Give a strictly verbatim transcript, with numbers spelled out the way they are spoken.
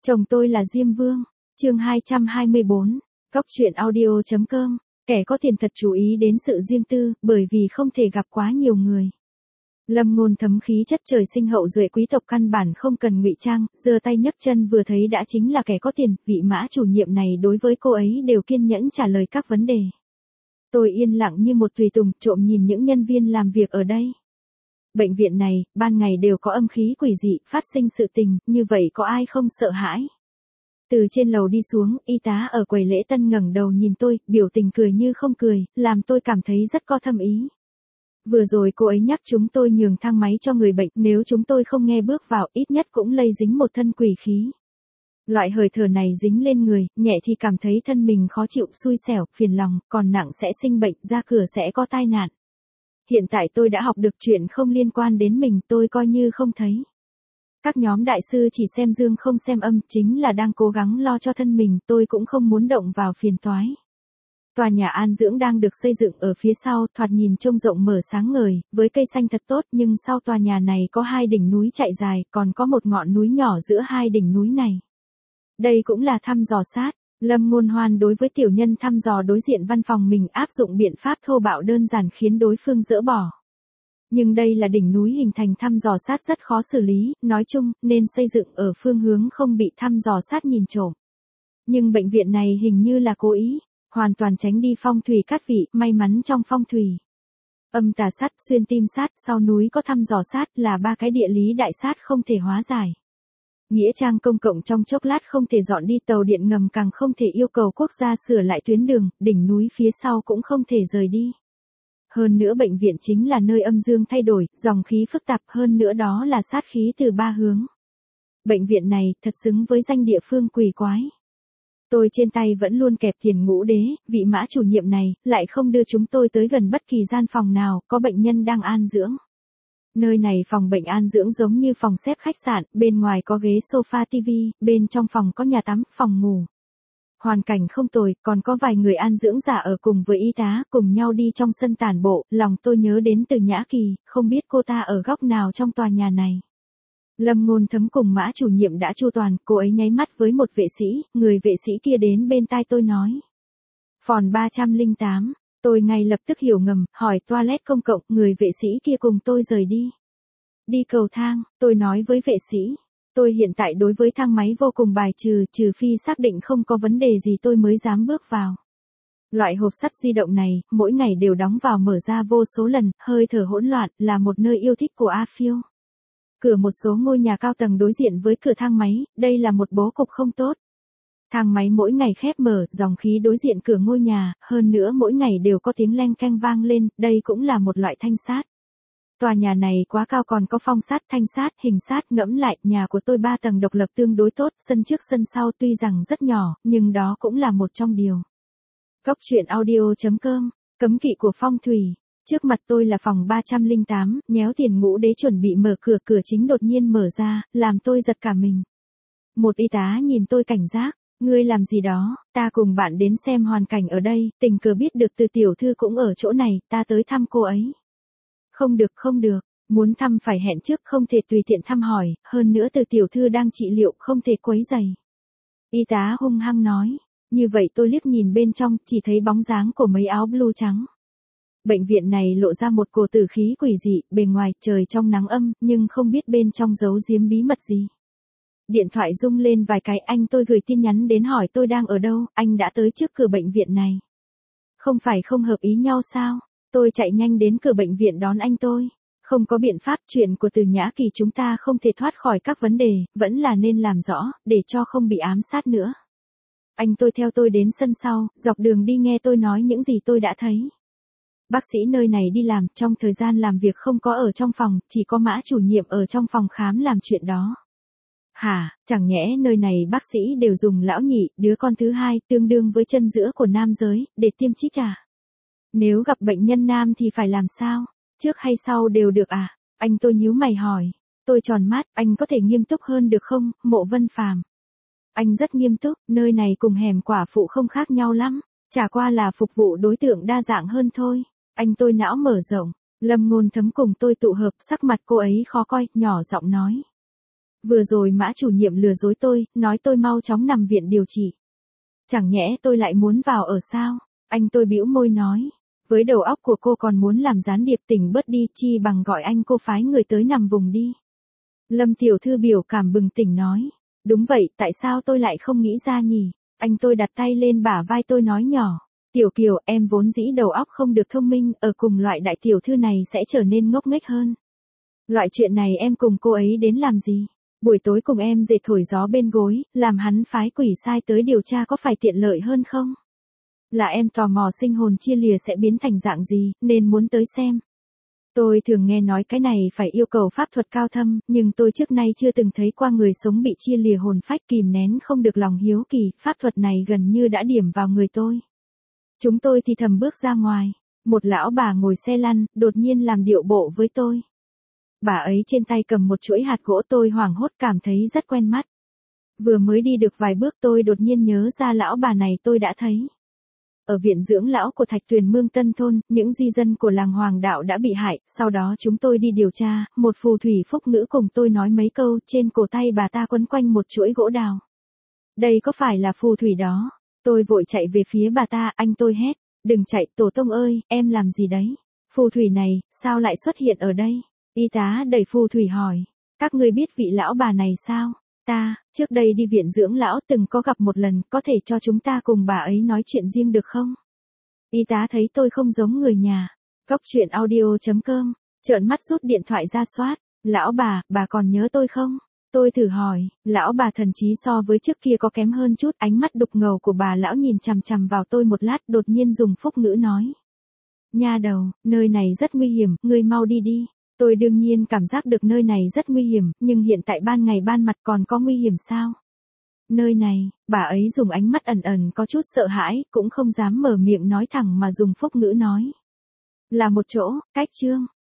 Chồng tôi là Diêm Vương. Chương hai trăm hai mươi bốn. Góc truyện audio chấm com. Kẻ có tiền thật chú ý đến sự riêng tư, bởi vì không thể gặp quá nhiều người. Lâm Ngôn thấm khí chất trời sinh hậu duệ quý tộc căn bản không cần ngụy trang, giơ tay nhấc chân vừa thấy đã chính là kẻ có tiền, vị Mã chủ nhiệm này đối với cô ấy đều kiên nhẫn trả lời các vấn đề. Tôi yên lặng như một tùy tùng, trộm nhìn những nhân viên làm việc ở đây. Bệnh viện này, ban ngày đều có âm khí quỷ dị, phát sinh sự tình, như vậy có ai không sợ hãi? Từ trên lầu đi xuống, y tá ở quầy lễ tân ngẩng đầu nhìn tôi, biểu tình cười như không cười, làm tôi cảm thấy rất có thâm ý. Vừa rồi cô ấy nhắc chúng tôi nhường thang máy cho người bệnh, nếu chúng tôi không nghe bước vào, ít nhất cũng lây dính một thân quỷ khí. Loại hơi thở này dính lên người, nhẹ thì cảm thấy thân mình khó chịu, xui xẻo, phiền lòng, còn nặng sẽ sinh bệnh, ra cửa sẽ có tai nạn. Hiện tại tôi đã học được chuyện không liên quan đến mình, tôi coi như không thấy. Các nhóm đại sư chỉ xem dương không xem âm, chính là đang cố gắng lo cho thân mình, tôi cũng không muốn động vào phiền toái. Tòa nhà an dưỡng đang được xây dựng ở phía sau, thoạt nhìn trông rộng mở sáng ngời, với cây xanh thật tốt, nhưng sau tòa nhà này có hai đỉnh núi chạy dài, còn có một ngọn núi nhỏ giữa hai đỉnh núi này. Đây cũng là thăm dò sát. Lâm Ngôn Hoan đối với tiểu nhân thăm dò đối diện văn phòng mình áp dụng biện pháp thô bạo đơn giản khiến đối phương dỡ bỏ. Nhưng đây là đỉnh núi hình thành thăm dò sát rất khó xử lý, nói chung, nên xây dựng ở phương hướng không bị thăm dò sát nhìn trộm. Nhưng bệnh viện này hình như là cố ý, hoàn toàn tránh đi phong thủy cát vị, may mắn trong phong thủy. Âm tà sát, xuyên tim sát, sau núi có thăm dò sát là ba cái địa lý đại sát không thể hóa giải. Nghĩa trang công cộng trong chốc lát không thể dọn đi, tàu điện ngầm càng không thể yêu cầu quốc gia sửa lại tuyến đường, đỉnh núi phía sau cũng không thể rời đi. Hơn nữa bệnh viện chính là nơi âm dương thay đổi, dòng khí phức tạp, hơn nữa đó là sát khí từ ba hướng. Bệnh viện này thật xứng với danh địa phương quỷ quái. Tôi trên tay vẫn luôn kẹp tiền ngũ đế, vị Mã chủ nhiệm này lại không đưa chúng tôi tới gần bất kỳ gian phòng nào có bệnh nhân đang an dưỡng. Nơi này phòng bệnh an dưỡng giống như phòng xếp khách sạn, bên ngoài có ghế sofa tivi, bên trong phòng có nhà tắm, phòng ngủ. Hoàn cảnh không tồi, còn có vài người an dưỡng giả ở cùng với y tá, cùng nhau đi trong sân tản bộ, lòng tôi nhớ đến Từ Nhã Kỳ, không biết cô ta ở góc nào trong tòa nhà này. Lâm Ngôn Thấm cùng Mã chủ nhiệm đã chu toàn, cô ấy nháy mắt với một vệ sĩ, người vệ sĩ kia đến bên tai tôi nói. Phòng ba trăm lẻ tám. Tôi ngay lập tức hiểu ngầm, hỏi toilet công cộng, người vệ sĩ kia cùng tôi rời đi. Đi cầu thang, tôi nói với vệ sĩ. Tôi hiện tại đối với thang máy vô cùng bài trừ, trừ phi xác định không có vấn đề gì tôi mới dám bước vào. Loại hộp sắt di động này, mỗi ngày đều đóng vào mở ra vô số lần, hơi thở hỗn loạn, là một nơi yêu thích của A Phiêu. Cửa một số ngôi nhà cao tầng đối diện với cửa thang máy, đây là một bố cục không tốt. Thang máy mỗi ngày khép mở, dòng khí đối diện cửa ngôi nhà, hơn nữa mỗi ngày đều có tiếng leng keng vang lên, đây cũng là một loại thanh sát. Tòa nhà này quá cao, còn có phong sát, thanh sát, hình sát, ngẫm lại, nhà của tôi ba tầng độc lập tương đối tốt, sân trước sân sau tuy rằng rất nhỏ, nhưng đó cũng là một trong điều. Góc truyện audio chấm com, cấm kỵ của phong thủy. Trước mặt tôi là phòng ba trăm lẻ tám, nhéo tiền ngũ đế chuẩn bị mở cửa, cửa chính đột nhiên mở ra, làm tôi giật cả mình. Một y tá nhìn tôi cảnh giác. Ngươi làm gì đó, ta cùng bạn đến xem hoàn cảnh ở đây, tình cờ biết được Từ tiểu thư cũng ở chỗ này, ta tới thăm cô ấy. Không được không được, muốn thăm phải hẹn trước, không thể tùy tiện thăm hỏi, hơn nữa Từ tiểu thư đang trị liệu, không thể quấy rầy. Y tá hung hăng nói, như vậy tôi liếc nhìn bên trong, chỉ thấy bóng dáng của mấy áo blue trắng. Bệnh viện này lộ ra một cổ tử khí quỷ dị, bề ngoài trời trong nắng âm, nhưng không biết bên trong giấu giếm bí mật gì. Điện thoại rung lên vài cái, anh tôi gửi tin nhắn đến hỏi tôi đang ở đâu, anh đã tới trước cửa bệnh viện này. Không phải không hợp ý nhau sao? Tôi chạy nhanh đến cửa bệnh viện đón anh tôi. Không có biện pháp, chuyện của Từ Nhã Kỳ chúng ta không thể thoát khỏi các vấn đề, vẫn là nên làm rõ, để cho không bị ám sát nữa. Anh tôi theo tôi đến sân sau, dọc đường đi nghe tôi nói những gì tôi đã thấy. Bác sĩ nơi này đi làm, trong thời gian làm việc không có ở trong phòng, chỉ có Mã chủ nhiệm ở trong phòng khám làm chuyện đó. Hả, chẳng nhẽ nơi này bác sĩ đều dùng lão nhị, đứa con thứ hai, tương đương với chân giữa của nam giới, để tiêm chích à? Nếu gặp bệnh nhân nam thì phải làm sao? Trước hay sau đều được à? Anh tôi nhíu mày hỏi. Tôi tròn mắt, anh có thể nghiêm túc hơn được không, Mộ Vân Phàm? Anh rất nghiêm túc, nơi này cùng hẻm quả phụ không khác nhau lắm, chả qua là phục vụ đối tượng đa dạng hơn thôi. Anh tôi não mở rộng, Lâm Ngôn Thấm cùng tôi tụ hợp, sắc mặt cô ấy khó coi, nhỏ giọng nói. Vừa rồi Mã chủ nhiệm lừa dối tôi, nói tôi mau chóng nằm viện điều trị. Chẳng nhẽ tôi lại muốn vào ở sao? Anh tôi bĩu môi nói. Với đầu óc của cô còn muốn làm gián điệp, tỉnh bớt đi, chi bằng gọi anh cô phái người tới nằm vùng đi. Lâm tiểu thư biểu cảm bừng tỉnh nói. Đúng vậy, tại sao tôi lại không nghĩ ra nhỉ? Anh tôi đặt tay lên bả vai tôi nói nhỏ. Tiểu Kiều, em vốn dĩ đầu óc không được thông minh, ở cùng loại đại tiểu thư này sẽ trở nên ngốc nghếch hơn. Loại chuyện này em cùng cô ấy đến làm gì? Buổi tối cùng em dệt thổi gió bên gối, làm hắn phái quỷ sai tới điều tra có phải tiện lợi hơn không? Là em tò mò sinh hồn chia lìa sẽ biến thành dạng gì, nên muốn tới xem. Tôi thường nghe nói cái này phải yêu cầu pháp thuật cao thâm, nhưng tôi trước nay chưa từng thấy qua người sống bị chia lìa hồn phách, kìm nén không được lòng hiếu kỳ, pháp thuật này gần như đã điểm vào người tôi. Chúng tôi thì thầm bước ra ngoài, một lão bà ngồi xe lăn, đột nhiên làm điệu bộ với tôi. Bà ấy trên tay cầm một chuỗi hạt gỗ, tôi hoảng hốt cảm thấy rất quen mắt. Vừa mới đi được vài bước tôi đột nhiên nhớ ra lão bà này tôi đã thấy. Ở viện dưỡng lão của Thạch Tuyền Mương Tân Thôn, những di dân của làng Hoàng Đạo đã bị hại, sau đó chúng tôi đi điều tra, một phù thủy phúc ngữ cùng tôi nói mấy câu, trên cổ tay bà ta quấn quanh một chuỗi gỗ đào. Đây có phải là phù thủy đó? Tôi vội chạy về phía bà ta, anh tôi hét, đừng chạy, tổ tông ơi, em làm gì đấy? Phù thủy này, sao lại xuất hiện ở đây? Y tá đẩy phù thủy hỏi, các ngươi biết vị lão bà này sao? Ta, trước đây đi viện dưỡng lão từng có gặp một lần, có thể cho chúng ta cùng bà ấy nói chuyện riêng được không? Y tá thấy tôi không giống người nhà. Góc truyện audio chấm com, trợn mắt rút điện thoại ra soát. Lão bà, bà còn nhớ tôi không? Tôi thử hỏi, lão bà thần trí so với trước kia có kém hơn chút, ánh mắt đục ngầu của bà lão nhìn chằm chằm vào tôi một lát, đột nhiên dùng phúc ngữ nói. Nha đầu, nơi này rất nguy hiểm, ngươi mau đi đi. Tôi đương nhiên cảm giác được nơi này rất nguy hiểm, nhưng hiện tại ban ngày ban mặt còn có nguy hiểm sao? Nơi này, bà ấy dùng ánh mắt ẩn ẩn có chút sợ hãi, cũng không dám mở miệng nói thẳng mà dùng phúc ngữ nói. Là một chỗ, cách Trương,